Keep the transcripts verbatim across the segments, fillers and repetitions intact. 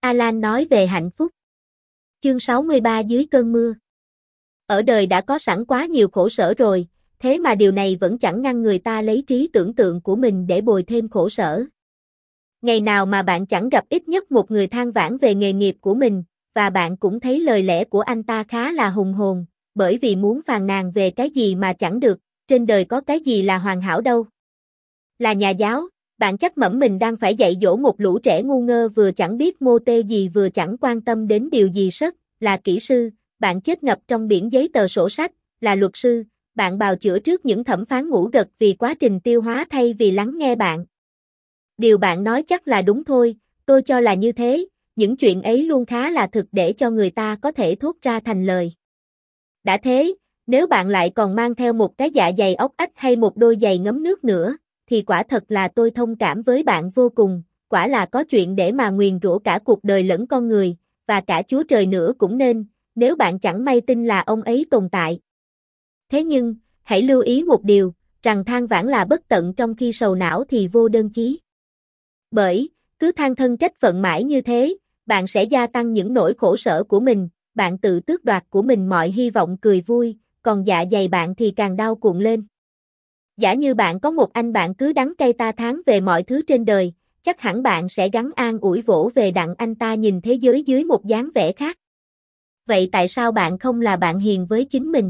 Alan nói về hạnh phúc. Chương sáu mươi ba Dưới cơn mưa. Ở đời đã có sẵn quá nhiều khổ sở rồi, thế mà điều này vẫn chẳng ngăn người ta lấy trí tưởng tượng của mình để bồi thêm khổ sở. Ngày nào mà bạn chẳng gặp ít nhất một người than vãn về nghề nghiệp của mình, và bạn cũng thấy lời lẽ của anh ta khá là hùng hồn, bởi vì muốn phàn nàn về cái gì mà chẳng được, trên đời có cái gì là hoàn hảo đâu. Là nhà giáo, bạn chắc mẩm mình đang phải dạy dỗ một lũ trẻ ngu ngơ vừa chẳng biết mô tê gì vừa chẳng quan tâm đến điều gì sất. Là kỹ sư, bạn chết ngập trong biển giấy tờ sổ sách. Là luật sư, bạn bào chữa trước những thẩm phán ngủ gật vì quá trình tiêu hóa thay vì lắng nghe bạn. Điều bạn nói chắc là đúng thôi, tôi cho là như thế, những chuyện ấy luôn khá là thực để cho người ta có thể thốt ra thành lời. Đã thế, nếu bạn lại còn mang theo một cái dạ dày ốc ách hay một đôi giày ngấm nước nữa, thì quả thật là tôi thông cảm với bạn vô cùng, quả là có chuyện để mà nguyền rủa cả cuộc đời lẫn con người, và cả Chúa Trời nữa cũng nên, nếu bạn chẳng may tin là ông ấy tồn tại. Thế nhưng, hãy lưu ý một điều, rằng than vãn là bất tận trong khi sầu não thì vô đơn chí. Bởi, cứ than thân trách phận mãi như thế, bạn sẽ gia tăng những nỗi khổ sở của mình, bạn tự tước đoạt của mình mọi hy vọng cười vui, còn dạ dày bạn thì càng đau cuộn lên. Giả như bạn có một anh bạn cứ đắng cay ta thán về mọi thứ trên đời, chắc hẳn bạn sẽ gắng an ủi vỗ về đặng anh ta nhìn thế giới dưới một dáng vẻ khác. Vậy tại sao bạn không là bạn hiền với chính mình?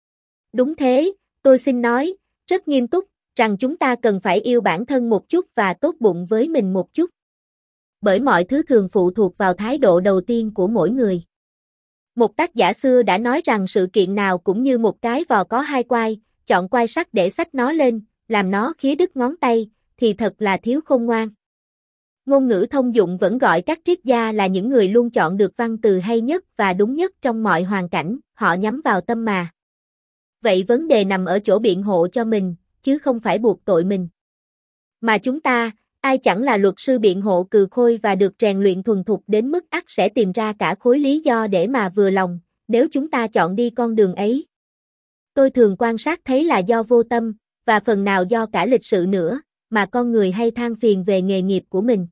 Đúng thế, tôi xin nói, rất nghiêm túc, rằng chúng ta cần phải yêu bản thân một chút và tốt bụng với mình một chút. Bởi mọi thứ thường phụ thuộc vào thái độ đầu tiên của mỗi người. Một tác giả xưa đã nói rằng sự kiện nào cũng như một cái vò có hai quai, chọn quai sắt để xách nó lên, làm nó khía đứt ngón tay, thì thật là thiếu khôn ngoan. Ngôn ngữ thông dụng vẫn gọi các triết gia là những người luôn chọn được văn từ hay nhất và đúng nhất trong mọi hoàn cảnh, họ nhắm vào tâm mà. Vậy vấn đề nằm ở chỗ biện hộ cho mình, chứ không phải buộc tội mình. Mà chúng ta, ai chẳng là luật sư biện hộ cừ khôi và được rèn luyện thuần thục đến mức ắt sẽ tìm ra cả khối lý do để mà vừa lòng, nếu chúng ta chọn đi con đường ấy. Tôi thường quan sát thấy là do vô tâm, và phần nào do cả lịch sự nữa, mà con người hay than phiền về nghề nghiệp của mình.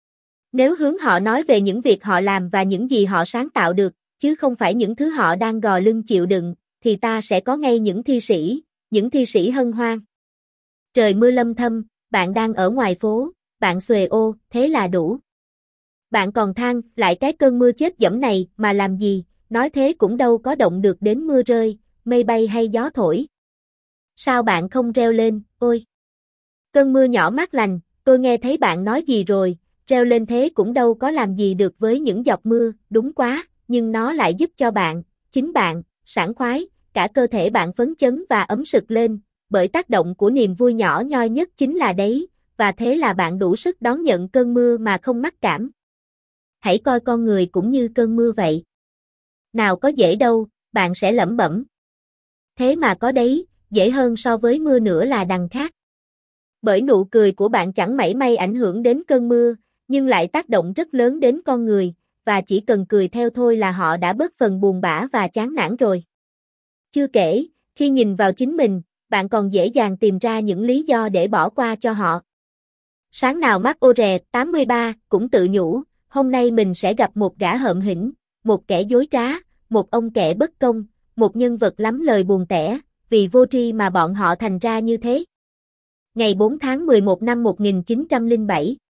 Nếu hướng họ nói về những việc họ làm và những gì họ sáng tạo được, chứ không phải những thứ họ đang gò lưng chịu đựng, thì ta sẽ có ngay những thi sĩ, những thi sĩ hân hoan. Trời mưa lâm thâm, bạn đang ở ngoài phố, bạn xuề ô, thế là đủ. Bạn còn than, lại cái cơn mưa chết dẫm này mà làm gì, nói thế cũng đâu có động được đến mưa rơi, mây bay hay gió thổi. Sao bạn không reo lên, ôi? Cơn mưa nhỏ mát lành, tôi nghe thấy bạn nói gì rồi, reo lên thế cũng đâu có làm gì được với những giọt mưa, đúng quá, nhưng nó lại giúp cho bạn, chính bạn, sảng khoái, cả cơ thể bạn phấn chấn và ấm sực lên, bởi tác động của niềm vui nhỏ nhoi nhất chính là đấy, và thế là bạn đủ sức đón nhận cơn mưa mà không mắc cảm. Hãy coi con người cũng như cơn mưa vậy. Nào có dễ đâu, bạn sẽ lẩm bẩm. Thế mà có đấy, dễ hơn so với mưa nữa là đằng khác. Bởi nụ cười của bạn chẳng mảy may ảnh hưởng đến cơn mưa, nhưng lại tác động rất lớn đến con người, và chỉ cần cười theo thôi là họ đã bớt phần buồn bã và chán nản rồi. Chưa kể, khi nhìn vào chính mình, bạn còn dễ dàng tìm ra những lý do để bỏ qua cho họ. Sáng nào Marc Aurèle tám mươi ba cũng tự nhủ, hôm nay mình sẽ gặp một gã hợm hĩnh, một kẻ dối trá, một ông kẻ bất công, một nhân vật lắm lời buồn tẻ, vì vô tri mà bọn họ thành ra như thế. Ngày bốn tháng mười một năm một nghìn chín trăm lẻ bảy